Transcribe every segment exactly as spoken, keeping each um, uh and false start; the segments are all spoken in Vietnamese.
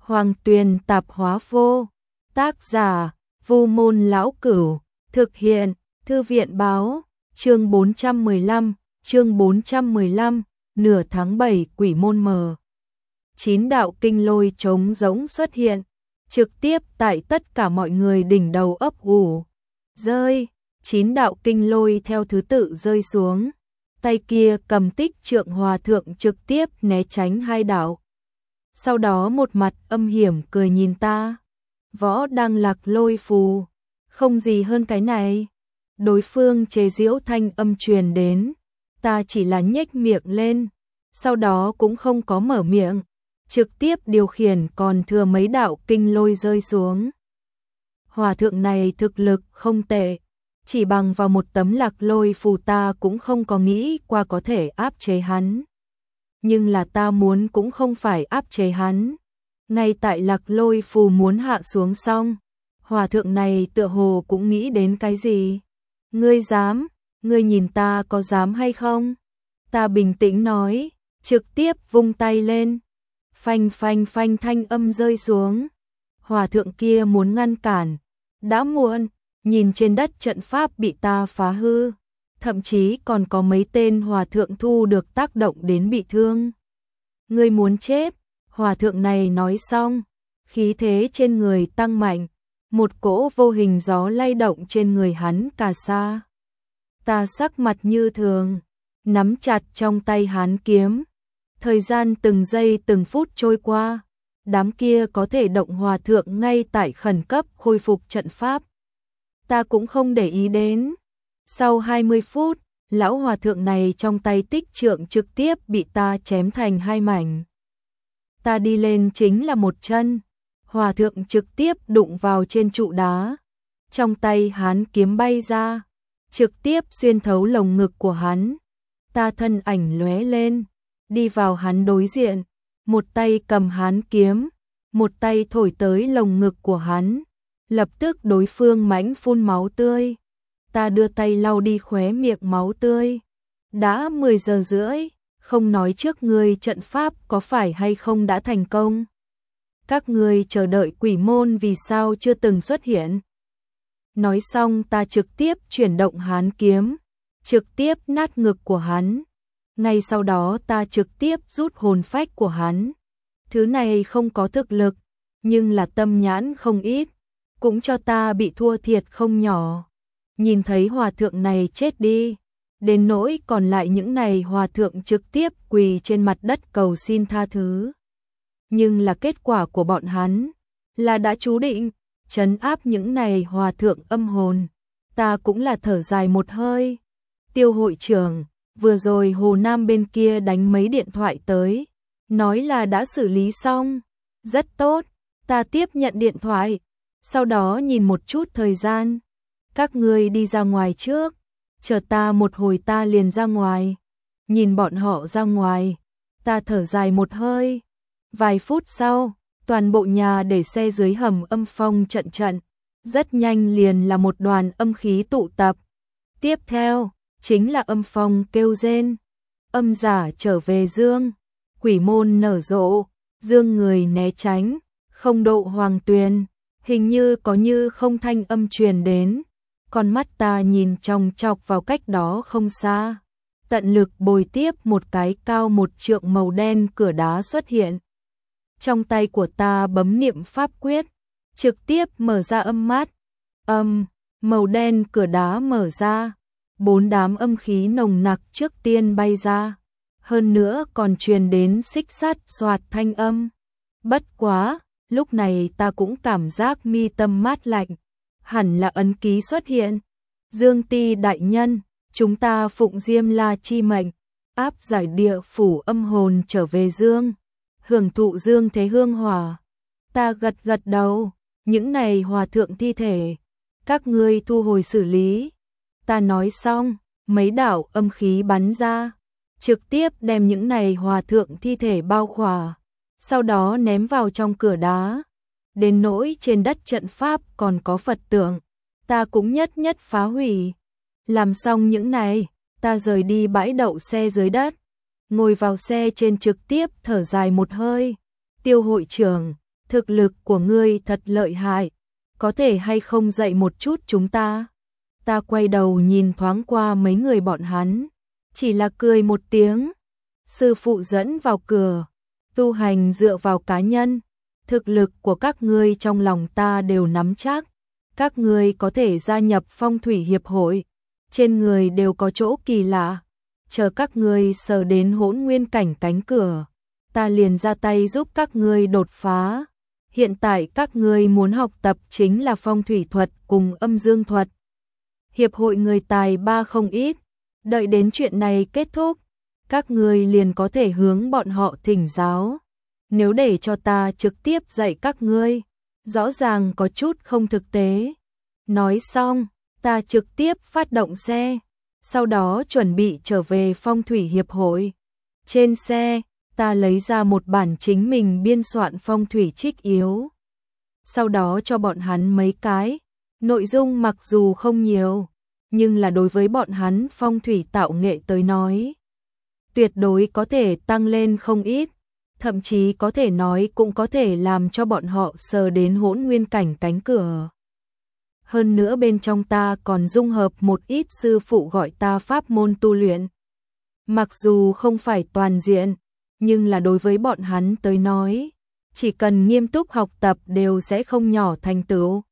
Hoàng Tuyền Tạp Hóa Vô. Tác giả: Vu Môn Lão Cửu. Thực hiện: Thư viện Báo. Chương bốn trăm mười lăm, chương bốn trăm mười lăm, nửa tháng bảy quỷ môn mờ. Chín đạo kinh lôi trống rỗng xuất hiện, trực tiếp tại tất cả mọi người đỉnh đầu ấp ủ. Rơi, chín đạo kinh lôi theo thứ tự rơi xuống. Tay kia cầm Tích Trượng Hòa Thượng trực tiếp né tránh hai đạo. Sau đó một mặt âm hiểm cười nhìn ta. Võ Đăng Lạc lôi phù, không gì hơn cái này. Đối phương chế giễu thanh âm truyền đến, ta chỉ là nhếch miệng lên, sau đó cũng không có mở miệng, trực tiếp điều khiển còn thừa mấy đạo kinh lôi rơi xuống. Hòa thượng này thực lực không tệ, chỉ bằng vào một tấm lạc lôi phù ta cũng không có nghĩ qua có thể áp chế hắn. Nhưng là ta muốn cũng không phải áp chế hắn. Ngay tại lạc lôi phù muốn hạ xuống xong, hòa thượng này tựa hồ cũng nghĩ đến cái gì. Ngươi dám, ngươi nhìn ta có dám hay không? Ta bình tĩnh nói, trực tiếp vung tay lên. Phanh phanh phanh thanh âm rơi xuống. Hòa thượng kia muốn ngăn cản, đã muộn, nhìn trên đất trận pháp bị ta phá hư, thậm chí còn có mấy tên hòa thượng thu được tác động đến bị thương. Ngươi muốn chết, hòa thượng này nói xong, khí thế trên người tăng mạnh, một cỗ vô hình gió lay động trên người hắn cả xa. Ta sắc mặt như thường, nắm chặt trong tay hán kiếm. Thời gian từng giây từng phút trôi qua, đám kia có thể động hòa thượng ngay tại khẩn cấp khôi phục trận pháp. Ta cũng không để ý đến. Sau hai mươi phút, lão hòa thượng này trong tay Tích Trượng trực tiếp bị ta chém thành hai mảnh. Ta đi lên chính là một chân, hòa thượng trực tiếp đụng vào trên trụ đá. Trong tay hán kiếm bay ra, trực tiếp xuyên thấu lồng ngực của hắn. Ta thân ảnh lóe lên, đi vào hắn đối diện, một tay cầm hán kiếm, một tay thổi tới lồng ngực của hắn. Lập tức đối phương mãnh phun máu tươi. Ta đưa tay lau đi khóe miệng máu tươi. Đã mười giờ rưỡi, không nói trước ngươi trận pháp có phải hay không đã thành công. Các ngươi chờ đợi quỷ môn vì sao chưa từng xuất hiện. Nói xong ta trực tiếp chuyển động hán kiếm, trực tiếp nát ngực của hắn. Ngay sau đó ta trực tiếp rút hồn phách của hắn. Thứ này không có thực lực, nhưng là tâm nhãn không ít, cũng cho ta bị thua thiệt không nhỏ. Nhìn thấy hòa thượng này chết đi, đến nỗi còn lại những này hòa thượng trực tiếp quỳ trên mặt đất cầu xin tha thứ. Nhưng là kết quả của bọn hắn là đã chú định trấn áp những này hòa thượng âm hồn. Ta cũng là thở dài một hơi. Tiêu hội trưởng, vừa rồi Hồ Nam bên kia đánh mấy điện thoại tới, nói là đã xử lý xong. Rất tốt, ta tiếp nhận điện thoại, sau đó nhìn một chút thời gian. Các ngươi đi ra ngoài trước, chờ ta một hồi ta liền ra ngoài. Nhìn bọn họ ra ngoài, ta thở dài một hơi. Vài phút sau, toàn bộ nhà để xe dưới hầm âm phong trận trận, rất nhanh liền là một đoàn âm khí tụ tập. Tiếp theo, chính là âm phong kêu rên, âm giả trở về dương, quỷ môn nở rộ, dương người né tránh, không độ Hoàng Tuyền, hình như có như không thanh âm truyền đến. Con mắt ta nhìn chòng chọc vào cách đó không xa, tận lực bồi tiếp một cái cao một trượng màu đen cửa đá xuất hiện. Trong tay của ta bấm niệm pháp quyết, trực tiếp mở ra âm mát. Âm, màu đen cửa đá mở ra, bốn đám âm khí nồng nặc trước tiên bay ra. Hơn nữa còn truyền đến xích sắt xoạt thanh âm. Bất quá, lúc này ta cũng cảm giác mi tâm mát lạnh. Hẳn là ấn ký xuất hiện. Dương Ti đại nhân, chúng ta phụng Diêm La chi mệnh, áp giải địa phủ âm hồn trở về dương, hưởng thụ dương thế hương hỏa. Ta gật gật đầu, những này hòa thượng thi thể, các ngươi thu hồi xử lý. Ta nói xong, mấy đạo âm khí bắn ra, trực tiếp đem những này hòa thượng thi thể bao khỏa, sau đó ném vào trong cửa đá. Đến nỗi trên đất trận pháp còn có Phật tượng, ta cũng nhất nhất phá hủy. Làm xong những này, ta rời đi bãi đậu xe dưới đất, ngồi vào xe trên trực tiếp thở dài một hơi. Tiêu hội trưởng, thực lực của ngươi thật lợi hại, có thể hay không dạy một chút chúng ta? Ta quay đầu nhìn thoáng qua mấy người bọn hắn, chỉ là cười một tiếng. Sư phụ dẫn vào cửa, tu hành dựa vào cá nhân, thực lực của các ngươi trong lòng ta đều nắm chắc, các ngươi có thể gia nhập Phong thủy hiệp hội, trên người đều có chỗ kỳ lạ, chờ các ngươi sờ đến hỗn nguyên cảnh cánh cửa, ta liền ra tay giúp các ngươi đột phá. Hiện tại các ngươi muốn học tập chính là phong thủy thuật cùng âm dương thuật. Hiệp hội người tài ba không ít, đợi đến chuyện này kết thúc, các ngươi liền có thể hướng bọn họ thỉnh giáo. Nếu để cho ta trực tiếp dạy các ngươi, rõ ràng có chút không thực tế. Nói xong, ta trực tiếp phát động xe, sau đó chuẩn bị trở về phong thủy hiệp hội. Trên xe, ta lấy ra một bản chính mình biên soạn phong thủy trích yếu. Sau đó cho bọn hắn mấy cái, nội dung mặc dù không nhiều, nhưng là đối với bọn hắn phong thủy tạo nghệ tới nói, tuyệt đối có thể tăng lên không ít, thậm chí có thể nói cũng có thể làm cho bọn họ sờ đến hỗn nguyên cảnh cánh cửa. Hơn nữa bên trong ta còn dung hợp một ít sư phụ gọi ta pháp môn tu luyện. Mặc dù không phải toàn diện, nhưng là đối với bọn hắn tới nói, chỉ cần nghiêm túc học tập đều sẽ không nhỏ thành tựu.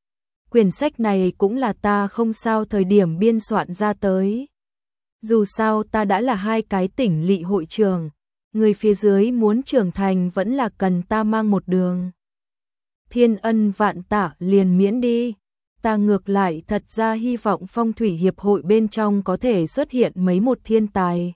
Quyển sách này cũng là ta không sao thời điểm biên soạn ra tới. Dù sao ta đã là hai cái tỉnh lỵ hội trưởng, người phía dưới muốn trưởng thành vẫn là cần ta mang một đường. Thiên ân vạn tạ liền miễn đi. Ta ngược lại thật ra hy vọng phong thủy hiệp hội bên trong có thể xuất hiện mấy một thiên tài.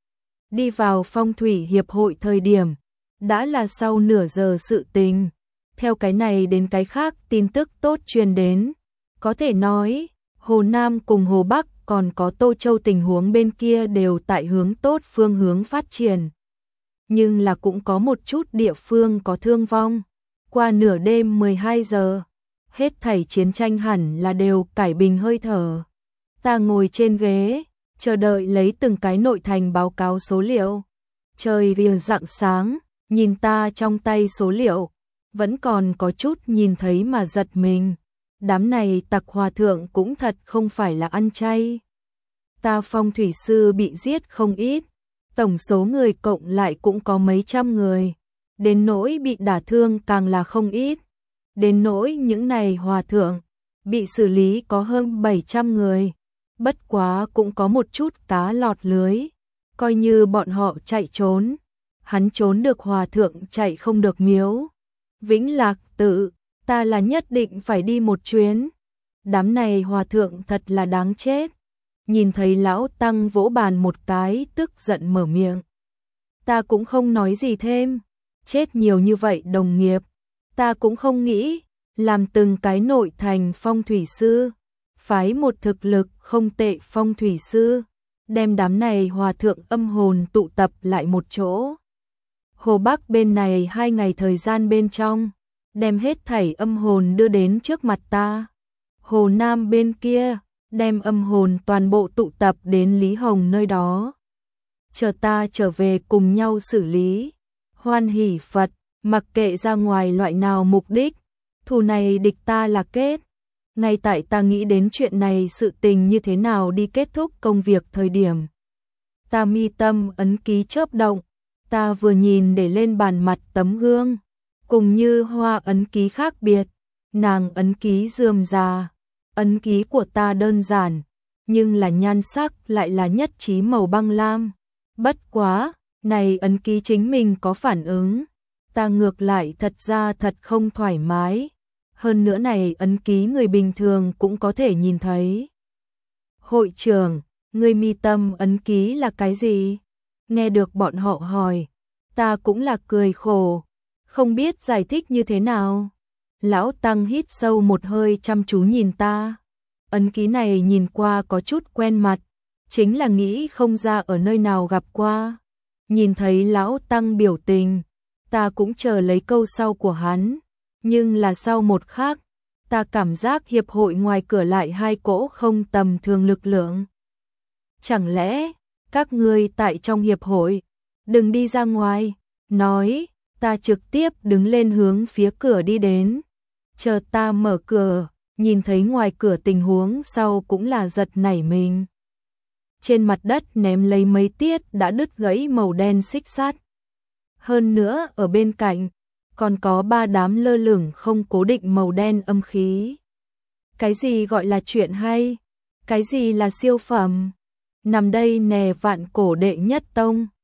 Đi vào phong thủy hiệp hội thời điểm, đã là sau nửa giờ sự tình. Theo cái này đến cái khác tin tức tốt truyền đến. Có thể nói, Hồ Nam cùng Hồ Bắc còn có Tô Châu tình huống bên kia đều tại hướng tốt phương hướng phát triển. Nhưng là cũng có một chút địa phương có thương vong. Qua nửa đêm mười hai giờ, hết thảy chiến tranh hẳn là đều cải bình hơi thở. Ta ngồi trên ghế, chờ đợi lấy từng cái nội thành báo cáo số liệu. Trời vừa rạng sáng, nhìn ta trong tay số liệu, vẫn còn có chút nhìn thấy mà giật mình. Đám này tặc hòa thượng cũng thật không phải là ăn chay. Ta phong thủy sư bị giết không ít, tổng số người cộng lại cũng có mấy trăm người. Đến nỗi bị đả thương càng là không ít. Đến nỗi những này hòa thượng, bị xử lý có hơn bảy trăm người. Bất quá cũng có một chút cá lọt lưới. Coi như bọn họ chạy trốn. Hắn trốn được hòa thượng chạy không được miếu. Vĩnh Lạc Tự, ta là nhất định phải đi một chuyến. Đám này hòa thượng thật là đáng chết. Nhìn thấy lão tăng vỗ bàn một cái tức giận mở miệng. Ta cũng không nói gì thêm. Chết nhiều như vậy đồng nghiệp. Ta cũng không nghĩ, làm từng cái nội thành phong thủy sư, phái một thực lực không tệ phong thủy sư, đem đám này hòa thượng âm hồn tụ tập lại một chỗ. Hồ Bắc bên này hai ngày thời gian bên trong, đem hết thảy âm hồn đưa đến trước mặt ta. Hồ Nam bên kia, đem âm hồn toàn bộ tụ tập đến Lý Hồng nơi đó. Chờ ta trở về cùng nhau xử lý. Hoan hỷ Phật. Mặc kệ ra ngoài loại nào mục đích, thù này địch ta là kết. Ngay tại ta nghĩ đến chuyện này sự tình như thế nào đi kết thúc công việc thời điểm. Ta mi tâm ấn ký chớp động, ta vừa nhìn để lên bàn mặt tấm gương. Cùng như hoa ấn ký khác biệt, nàng ấn ký rườm rà. Ấn ký của ta đơn giản, nhưng là nhan sắc lại là nhất trí màu băng lam. Bất quá, này ấn ký chính mình có phản ứng. Ta ngược lại thật ra thật không thoải mái. Hơn nữa này ấn ký người bình thường cũng có thể nhìn thấy. Hội trưởng, người mi tâm ấn ký là cái gì? Nghe được bọn họ hỏi, ta cũng là cười khổ, không biết giải thích như thế nào. Lão Tăng hít sâu một hơi chăm chú nhìn ta. Ấn ký này nhìn qua có chút quen mặt, chính là nghĩ không ra ở nơi nào gặp qua. Nhìn thấy Lão Tăng biểu tình, ta cũng chờ lấy câu sau của hắn, nhưng là sau một khắc, ta cảm giác hiệp hội ngoài cửa lại hai cỗ không tầm thường lực lượng. Chẳng lẽ, các ngươi tại trong hiệp hội, đừng đi ra ngoài, nói, Ta trực tiếp đứng lên hướng phía cửa đi đến. Chờ ta mở cửa, nhìn thấy ngoài cửa tình huống sau cũng là giật nảy mình. Trên mặt đất ném lấy mấy tiết đã đứt gãy màu đen xích sắt. Hơn nữa ở bên cạnh còn có ba đám lơ lửng không cố định màu đen âm khí. Cái gì gọi là chuyện hay? Cái gì là siêu phẩm? Nằm đây nè vạn cổ đệ nhất tông.